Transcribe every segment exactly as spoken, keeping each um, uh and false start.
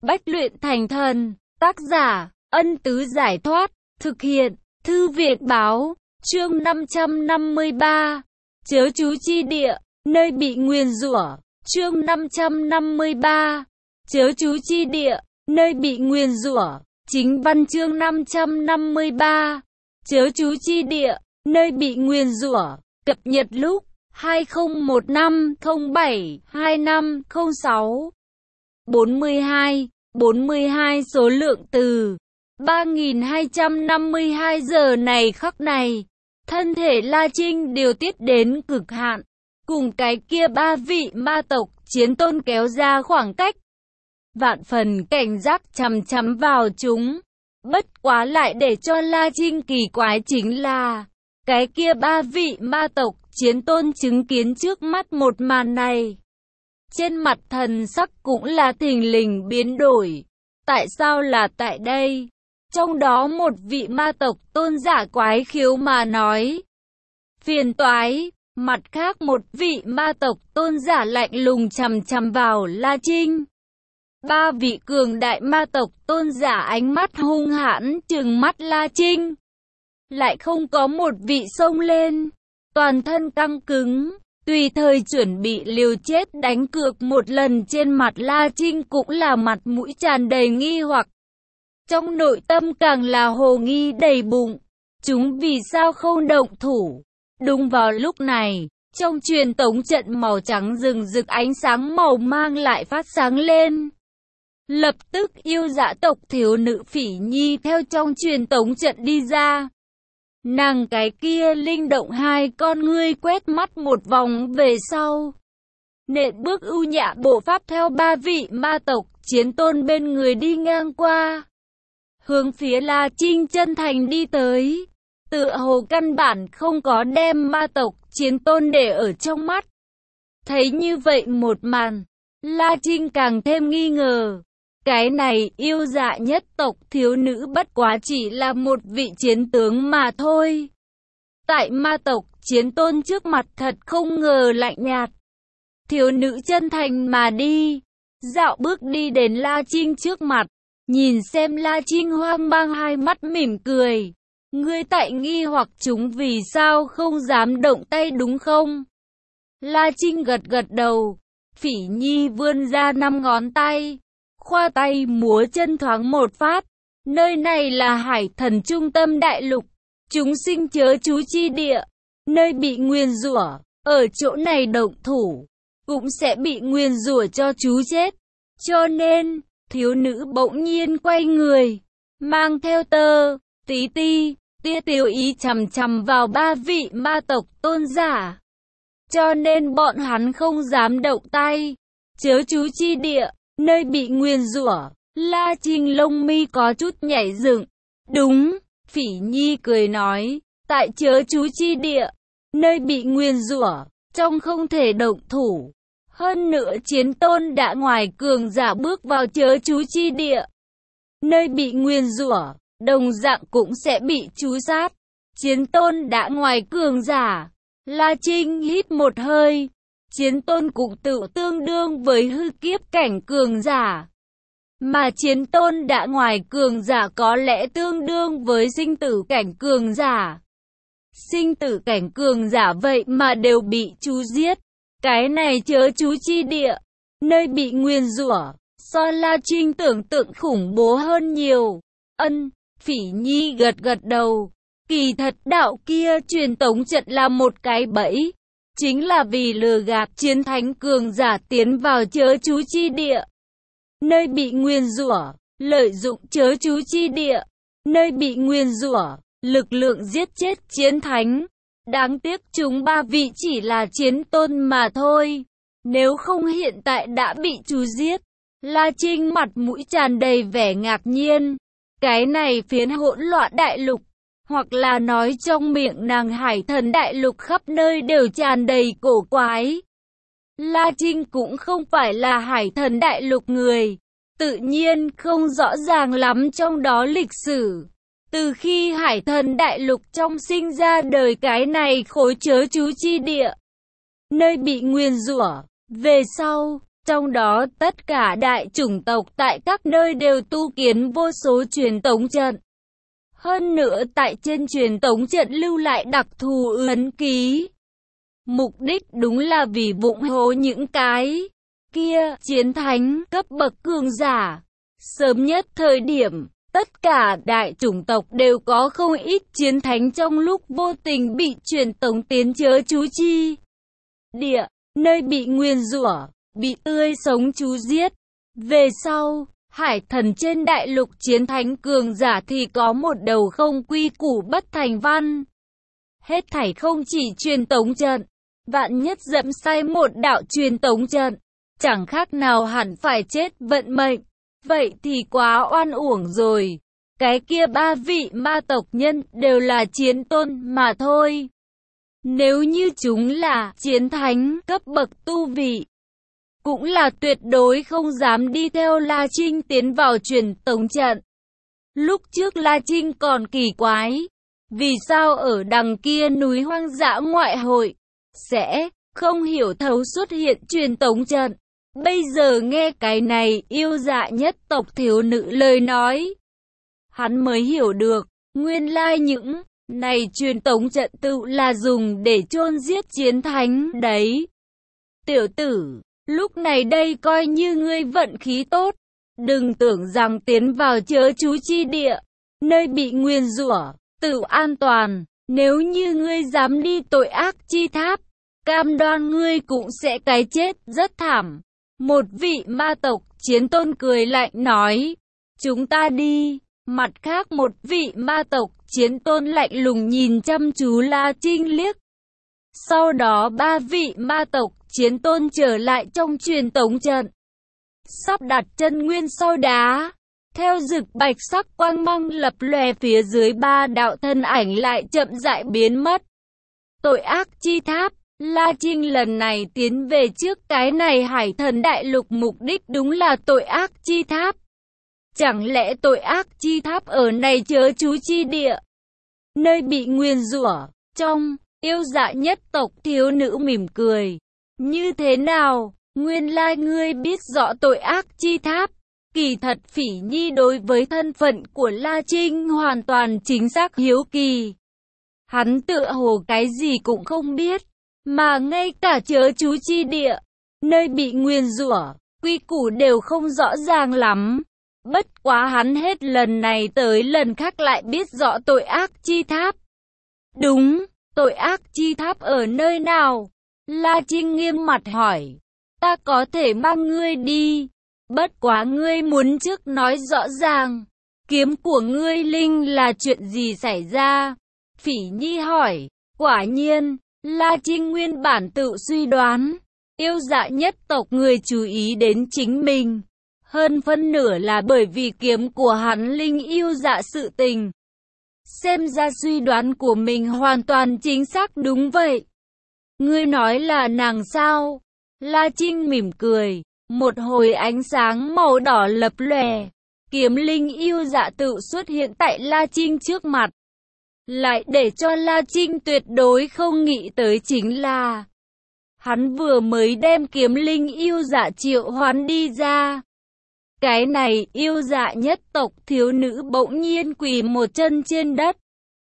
Bách luyện thành thần. Tác giả, Ân Tứ Giải Thoát. Thực hiện, Thư Việt Báo. Chương năm trăm năm mươi ba. Chớ chú chi địa, nơi bị nguyền rủa. Chương năm trăm năm mươi ba. Chớ chú chi địa, nơi bị nguyền rủa. Chính văn chương năm trăm năm mươi ba. Chớ chú chi địa, nơi bị nguyền rủa. Cập nhật lúc hai không một năm không bảy hai năm không sáu. bốn mươi hai, bốn mươi hai số lượng từ ba nghìn hai trăm năm mươi hai giờ này khắc này. Thân thể La Trinh điều tiết đến cực hạn, cùng cái kia ba vị ma tộc chiến tôn kéo ra khoảng cách. Vạn phần cảnh giác chằm chằm vào chúng. Bất quá lại để cho La Trinh kỳ quái chính là cái kia ba vị ma tộc chiến tôn chứng kiến trước mắt một màn này, trên mặt thần sắc cũng là thình lình biến đổi. Tại sao là tại đây? Trong đó một vị ma tộc tôn giả quái khiếu mà nói. Phiền toái. Mặt khác một vị ma tộc tôn giả lạnh lùng chằm chằm vào La Trinh. Ba vị cường đại ma tộc tôn giả ánh mắt hung hãn trừng mắt La Trinh. Lại không có một vị xông lên, toàn thân căng cứng, tùy thời chuẩn bị liều chết đánh cược một lần. Trên mặt La Trinh cũng là mặt mũi tràn đầy nghi hoặc. Trong nội tâm càng là hồ nghi đầy bụng. Chúng vì sao không động thủ? Đúng vào lúc này, trong truyền tống trận màu trắng rừng rực ánh sáng màu mang lại phát sáng lên. Lập tức yêu dã tộc thiếu nữ Phỉ Nhi theo trong truyền tống trận đi ra. Nàng cái kia linh động hai con ngươi quét mắt một vòng về sau, nện bước ưu nhã bộ pháp theo ba vị ma tộc chiến tôn bên người đi ngang qua, hướng phía La Trinh chân thành đi tới. Tựa hồ căn bản không có đem ma tộc chiến tôn để ở trong mắt. Thấy như vậy một màn, La Trinh càng thêm nghi ngờ. Cái này yêu dạ nhất tộc thiếu nữ bất quá chỉ là một vị chiến tướng mà thôi. Tại ma tộc chiến tôn trước mặt thật không ngờ lạnh nhạt. Thiếu nữ chân thành mà đi, dạo bước đi đến La Trinh trước mặt, nhìn xem La Trinh hoang mang hai mắt mỉm cười. Ngươi tại nghi hoặc chúng vì sao không dám động tay đúng không? La Trinh gật gật đầu. Phỉ Nhi vươn ra năm ngón tay, khoa tay múa chân thoáng một phát. Nơi này là hải thần trung tâm đại lục, chúng sinh chớ chú chi địa, nơi bị nguyền rủa. Ở chỗ này động thủ, cũng sẽ bị nguyền rủa cho chú chết. Cho nên, thiếu nữ bỗng nhiên quay người, mang theo tơ tí ti, tia tiêu ý chằm chằm vào ba vị ma tộc tôn giả. Cho nên bọn hắn không dám động tay. Chớ chú chi địa, nơi bị nguyền rủa. La Trinh lông mi có chút nhảy dựng. Đúng, Phỉ Nhi cười nói, tại chớ chú chi địa, nơi bị nguyền rủa, trong không thể động thủ. Hơn nữa chiến tôn đã ngoài cường giả bước vào chớ chú chi địa, nơi bị nguyền rủa, đồng dạng cũng sẽ bị chú sát. Chiến tôn đã ngoài cường giả. La Trinh hít một hơi. Chiến tôn cũng tự tương đương với hư kiếp cảnh cường giả. Mà chiến tôn đã ngoài cường giả có lẽ tương đương với sinh tử cảnh cường giả. Sinh tử cảnh cường giả vậy mà đều bị chú giết. Cái này chớ chú chi địa, nơi bị nguyền rủa, so La Trinh tưởng tượng khủng bố hơn nhiều. Ân, Phỉ Nhi gật gật đầu. Kỳ thật đạo kia truyền tống trận là một cái bẫy, chính là vì lừa gạt chiến thánh cường giả tiến vào chớ chú chi địa, nơi bị nguyền rủa. Lợi dụng chớ chú chi địa, nơi bị nguyền rủa, lực lượng giết chết chiến thánh. Đáng tiếc chúng ba vị chỉ là chiến tôn mà thôi. Nếu không hiện tại đã bị chú giết. La Trinh mặt mũi tràn đầy vẻ ngạc nhiên. Cái này phiến hỗn loạn đại lục, hoặc là nói trong miệng nàng hải thần đại lục khắp nơi đều tràn đầy cổ quái. La Trinh cũng không phải là hải thần đại lục người, tự nhiên không rõ ràng lắm trong đó lịch sử. Từ khi hải thần đại lục trong sinh ra đời cái này khối chớ chú chi địa, nơi bị nguyền rủa, về sau, Trong đó tất cả đại chủng tộc tại các nơi đều tu kiến vô số truyền tống trận. Hơn nữa tại trên truyền tống trận lưu lại đặc thù ấn ký. Mục đích đúng là vì vụng hố những cái kia chiến thánh cấp bậc cường giả. Sớm nhất thời điểm, tất cả đại chủng tộc đều có không ít chiến thánh trong lúc vô tình bị truyền tống tiến chớ chú chi địa, nơi bị nguyền rủa, bị tươi sống chú giết. Về sau, hải thần trên đại lục chiến thánh cường giả thì có một đầu không quy củ bất thành văn. Hết thảy không chỉ truyền tống trận, vạn nhất dẫm sai một đạo truyền tống trận, chẳng khác nào hẳn phải chết vận mệnh. Vậy thì quá oan uổng rồi. Cái kia ba vị ma tộc nhân đều là chiến tôn mà thôi. Nếu như chúng là chiến thánh cấp bậc tu vị, cũng là tuyệt đối không dám đi theo La Trinh tiến vào truyền tống trận. Lúc trước La Trinh còn kỳ quái, vì sao ở đằng kia núi hoang dã ngoại hội, sẽ không hiểu thấu xuất hiện truyền tống trận. Bây giờ nghe cái này yêu dạ nhất tộc thiếu nữ lời nói, hắn mới hiểu được, nguyên lai những này truyền tống trận tự là dùng để chôn giết chiến thánh đấy. Tiểu tử, lúc này đây coi như ngươi vận khí tốt, đừng tưởng rằng tiến vào chớ chú chi địa, nơi bị nguyền rủa, tự an toàn. Nếu như ngươi dám đi tội ác chi tháp, cam đoan ngươi cũng sẽ cái chết rất thảm. Một vị ma tộc chiến tôn cười lạnh nói, chúng ta đi. Mặt khác một vị ma tộc chiến tôn lạnh lùng nhìn chăm chú La Trinh liếc. Sau đó ba vị ma tộc chiến tôn trở lại trong truyền tống trận. Sắp đặt chân nguyên sau đá. Theo rực bạch sắc quang mang lập lòe phía dưới ba đạo thân ảnh lại chậm rãi biến mất. Tội ác chi tháp. La Trinh lần này tiến về trước cái này hải thần đại lục mục đích đúng là tội ác chi tháp. Chẳng lẽ tội ác chi tháp ở này chớ chú chi địa, nơi bị nguyền rủa? Trong yêu dạ nhất tộc thiếu nữ mỉm cười. Như thế nào? Nguyên lai ngươi biết rõ tội ác chi tháp. Kỳ thật Phỉ Nhi đối với thân phận của La Trinh hoàn toàn chính xác hiếu kỳ. Hắn tựa hồ cái gì cũng không biết, mà ngay cả chớ chú chi địa, nơi bị nguyền rủa, quy củ đều không rõ ràng lắm. Bất quá hắn hết lần này tới lần khác lại biết rõ tội ác chi tháp. Đúng, tội ác chi tháp ở nơi nào? La Trinh nghiêm mặt hỏi. Ta có thể mang ngươi đi. Bất quá ngươi muốn trước nói rõ ràng. Kiếm của ngươi linh là chuyện gì xảy ra? Phỉ Nhi hỏi. Quả nhiên, La Trinh nguyên bản tự suy đoán. Yêu dạ nhất tộc người chú ý đến chính mình. Hơn phân nửa là bởi vì kiếm của hắn linh yêu dạ sự tình. Xem ra suy đoán của mình hoàn toàn chính xác đúng vậy. Ngươi nói là nàng sao? La Trinh mỉm cười. Một hồi ánh sáng màu đỏ lập lòe. Kiếm linh yêu dạ tự xuất hiện tại La Trinh trước mặt. Lại để cho La Trinh tuyệt đối không nghĩ tới chính là hắn vừa mới đem kiếm linh yêu dạ triệu hoán đi ra. Cái này yêu dạ nhất tộc thiếu nữ bỗng nhiên quỳ một chân trên đất.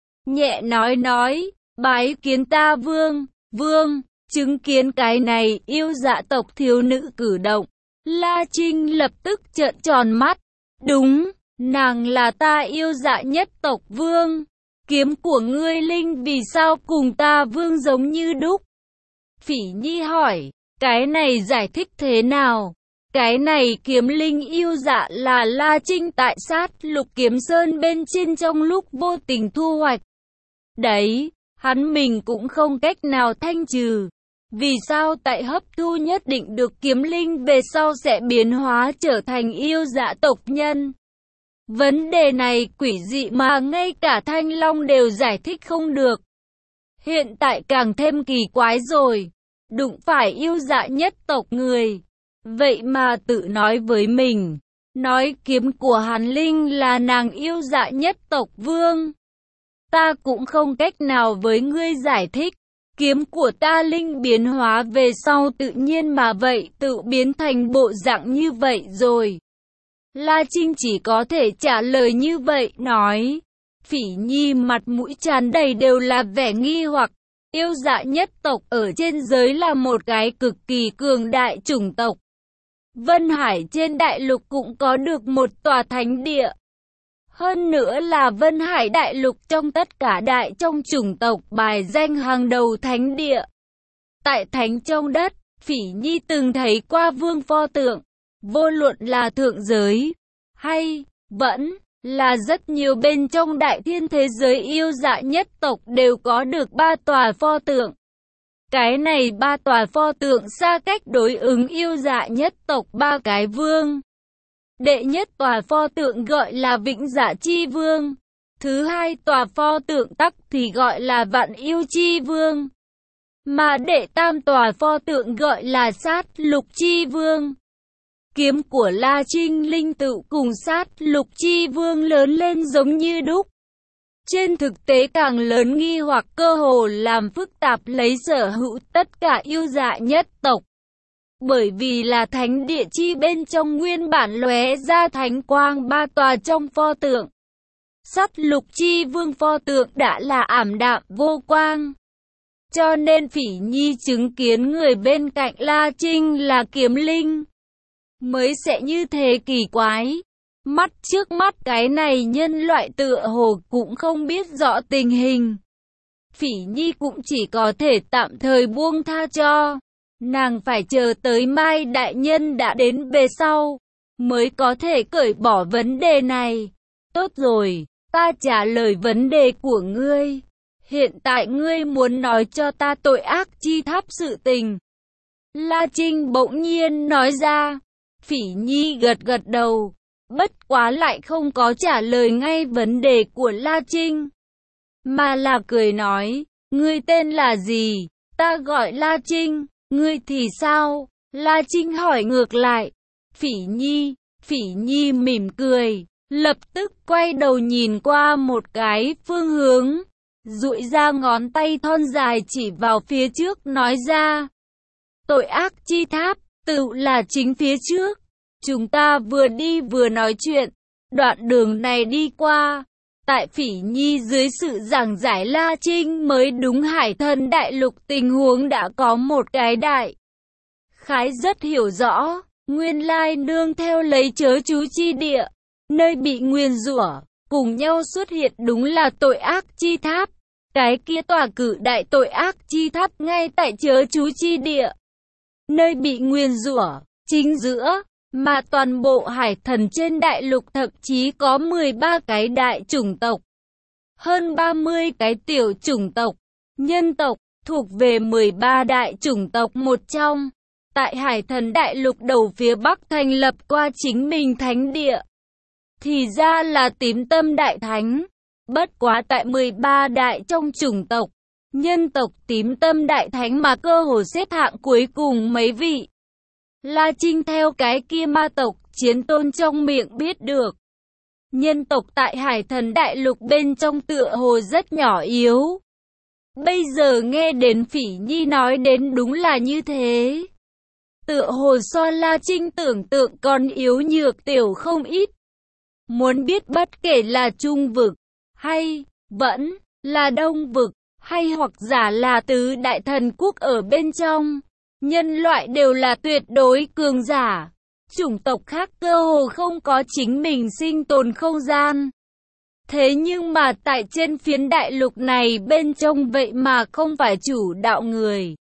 Nhẹ nói nói, bái kiến ta vương, vương, chứng kiến cái này yêu dạ tộc thiếu nữ cử động. La Trinh lập tức trợn tròn mắt. Đúng, nàng là ta yêu dạ nhất tộc vương. Kiếm của ngươi linh vì sao cùng ta vương giống như đúc? Phỉ Nhi hỏi, cái này giải thích thế nào? Cái này kiếm linh yêu dạ là La Trinh tại sát lục kiếm sơn bên trên trong lúc vô tình thu hoạch. Đấy, hắn mình cũng không cách nào thanh trừ. Vì sao tại hấp thu nhất định được kiếm linh về sau sẽ biến hóa trở thành yêu dạ tộc nhân? Vấn đề này quỷ dị mà ngay cả Thanh Long đều giải thích không được. Hiện tại càng thêm kỳ quái rồi. Đụng phải yêu dạ nhất tộc người. Vậy mà tự nói với mình. Nói kiếm của hắn linh là nàng yêu dạ nhất tộc vương. Ta cũng không cách nào với ngươi giải thích. Kiếm của ta linh biến hóa về sau tự nhiên mà vậy, tự biến thành bộ dạng như vậy rồi. La Trinh chỉ có thể trả lời như vậy, nói. Phỉ Nhi mặt mũi tràn đầy đều là vẻ nghi hoặc. Yêu Dạ nhất tộc ở trên giới là một cái cực kỳ cường đại chủng tộc. Vân Hải trên đại lục cũng có được một tòa thánh địa. Hơn nữa là Vân Hải đại lục trong tất cả đại trong chủng tộc bài danh hàng đầu thánh địa. Tại thánh trong đất, Phỉ Nhi từng thấy qua vương pho tượng, vô luận là thượng giới, hay vẫn là rất nhiều bên trong đại thiên thế giới yêu dạ nhất tộc đều có được ba tòa pho tượng. Cái này ba tòa pho tượng xa cách đối ứng yêu dạ nhất tộc ba cái vương. Đệ nhất tòa pho tượng gọi là Vĩnh Dạ Chi Vương. Thứ hai tòa pho tượng tắc thì gọi là Vạn Yêu Chi Vương. Mà đệ tam tòa pho tượng gọi là Sát Lục Chi Vương. Kiếm của La Trinh linh tự cùng Sát Lục Chi Vương lớn lên giống như đúc. Trên thực tế càng lớn nghi hoặc cơ hồ làm phức tạp lấy sở hữu tất cả yêu dạ nhất tộc. Bởi vì là thánh địa chi bên trong nguyên bản lóe ra thánh quang ba tòa trong pho tượng. Sát Lục Chi Vương pho tượng đã là ảm đạm vô quang. Cho nên Phỉ Nhi chứng kiến người bên cạnh La Trinh là kiếm linh, mới sẽ như thế kỳ quái. Mắt trước mắt cái này nhân loại tựa hồ cũng không biết rõ tình hình. Phỉ Nhi cũng chỉ có thể tạm thời buông tha cho. Nàng phải chờ tới mai đại nhân đã đến về sau, mới có thể cởi bỏ vấn đề này. Tốt rồi, ta trả lời vấn đề của ngươi. Hiện tại ngươi muốn nói cho ta tội ác chi tháp sự tình. La Trinh bỗng nhiên nói ra. Phỉ Nhi gật gật đầu, bất quá lại không có trả lời ngay vấn đề của La Trinh, mà là cười nói, ngươi tên là gì? Ta gọi La Trinh, ngươi thì sao? La Trinh hỏi ngược lại. Phỉ Nhi, Phỉ Nhi mỉm cười, lập tức quay đầu nhìn qua một cái phương hướng, duỗi ra ngón tay thon dài chỉ vào phía trước nói ra. Tội ác chi tháp, tự là chính phía trước. Chúng ta vừa đi vừa nói chuyện, đoạn đường này đi qua. Tại Phỉ Nhi dưới sự giảng giải La Trinh mới đúng Hải Thần đại lục tình huống đã có một cái đại khái rất hiểu rõ. Nguyên lai nương theo lấy chớ chú chi địa, nơi bị nguyền rủa, cùng nhau xuất hiện đúng là tội ác chi tháp. Cái kia tòa cử đại tội ác chi tháp ngay tại chớ chú chi địa, nơi bị nguyền rủa, chính giữa. Mà toàn bộ Hải Thần trên đại lục thậm chí có mười ba cái đại chủng tộc, hơn ba mươi cái tiểu chủng tộc, nhân tộc, thuộc về mười ba đại chủng tộc một trong. Tại Hải Thần đại lục đầu phía Bắc thành lập qua chính mình thánh địa, thì ra là Tím Tâm Đại Thánh. Bất quá tại mười ba đại trong chủng tộc, nhân tộc Tím Tâm Đại Thánh mà cơ hồ xếp hạng cuối cùng mấy vị. La Trinh theo cái kia ma tộc chiến tôn trong miệng biết được, nhân tộc tại Hải Thần đại lục bên trong tựa hồ rất nhỏ yếu. Bây giờ nghe đến Phỉ Nhi nói đến đúng là như thế. Tựa hồ so La Trinh tưởng tượng còn yếu nhược tiểu không ít. Muốn biết bất kể là Trung vực, hay vẫn là Đông vực, hay hoặc giả là tứ đại thần quốc ở bên trong, nhân loại đều là tuyệt đối cường giả. Chủng tộc khác cơ hồ không có chính mình sinh tồn không gian. Thế nhưng mà tại trên phiến đại lục này bên trong vậy mà không phải chủ đạo người.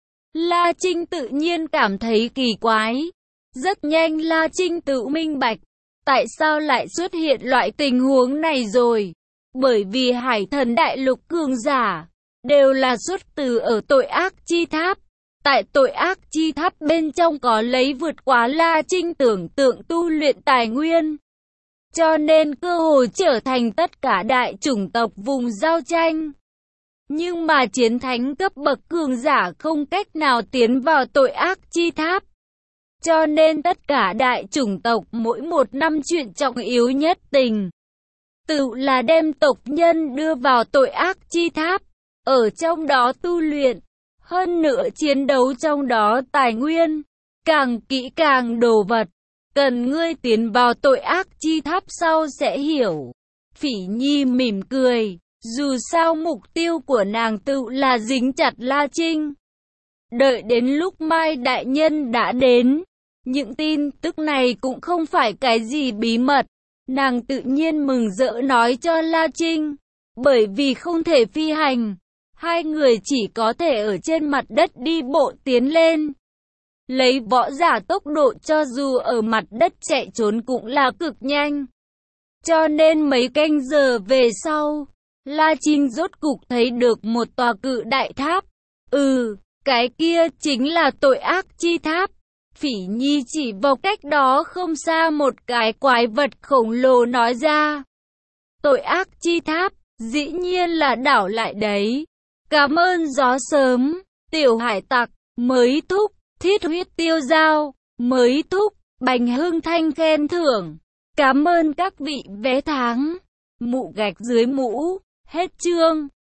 La Trinh tự nhiên cảm thấy kỳ quái. Rất nhanh La Trinh tự minh bạch, tại sao lại xuất hiện loại tình huống này rồi. Bởi vì Hải Thần đại lục cường giả đều là xuất từ ở tội ác chi tháp. Tại tội ác chi tháp bên trong có lấy vượt quá La Trinh tưởng tượng tu luyện tài nguyên. Cho nên cơ hội trở thành tất cả đại chủng tộc vùng giao tranh. Nhưng mà chiến thánh cấp bậc cường giả không cách nào tiến vào tội ác chi tháp. Cho nên tất cả đại chủng tộc mỗi một năm chuyện trọng yếu nhất tình, tự là đem tộc nhân đưa vào tội ác chi tháp, ở trong đó tu luyện. Hơn nữa chiến đấu trong đó tài nguyên, càng kỹ càng đồ vật, cần ngươi tiến vào tội ác chi tháp sau sẽ hiểu. Phỉ Nhi mỉm cười, dù sao mục tiêu của nàng tự là dính chặt La Trinh. Đợi đến lúc Mai Đại Nhân đã đến, những tin tức này cũng không phải cái gì bí mật, nàng tự nhiên mừng rỡ nói cho La Trinh, bởi vì không thể phi hành, hai người chỉ có thể ở trên mặt đất đi bộ tiến lên. Lấy võ giả tốc độ cho dù ở mặt đất chạy trốn cũng là cực nhanh. Cho nên mấy canh giờ về sau, La Trinh rốt cục thấy được một tòa cự đại tháp. Ừ, cái kia chính là tội ác chi tháp. Phỉ Nhi chỉ vào cách đó không xa một cái quái vật khổng lồ nói ra. Tội ác chi tháp, dĩ nhiên là đảo lại đấy. Cảm ơn gió sớm, tiểu hải tặc, mới thúc, thiết huyết tiêu dao, mới thúc, Bành Hưng Thanh khen thưởng. Cảm ơn các vị vé tháng. Mụ gạch dưới mũ, hết chương.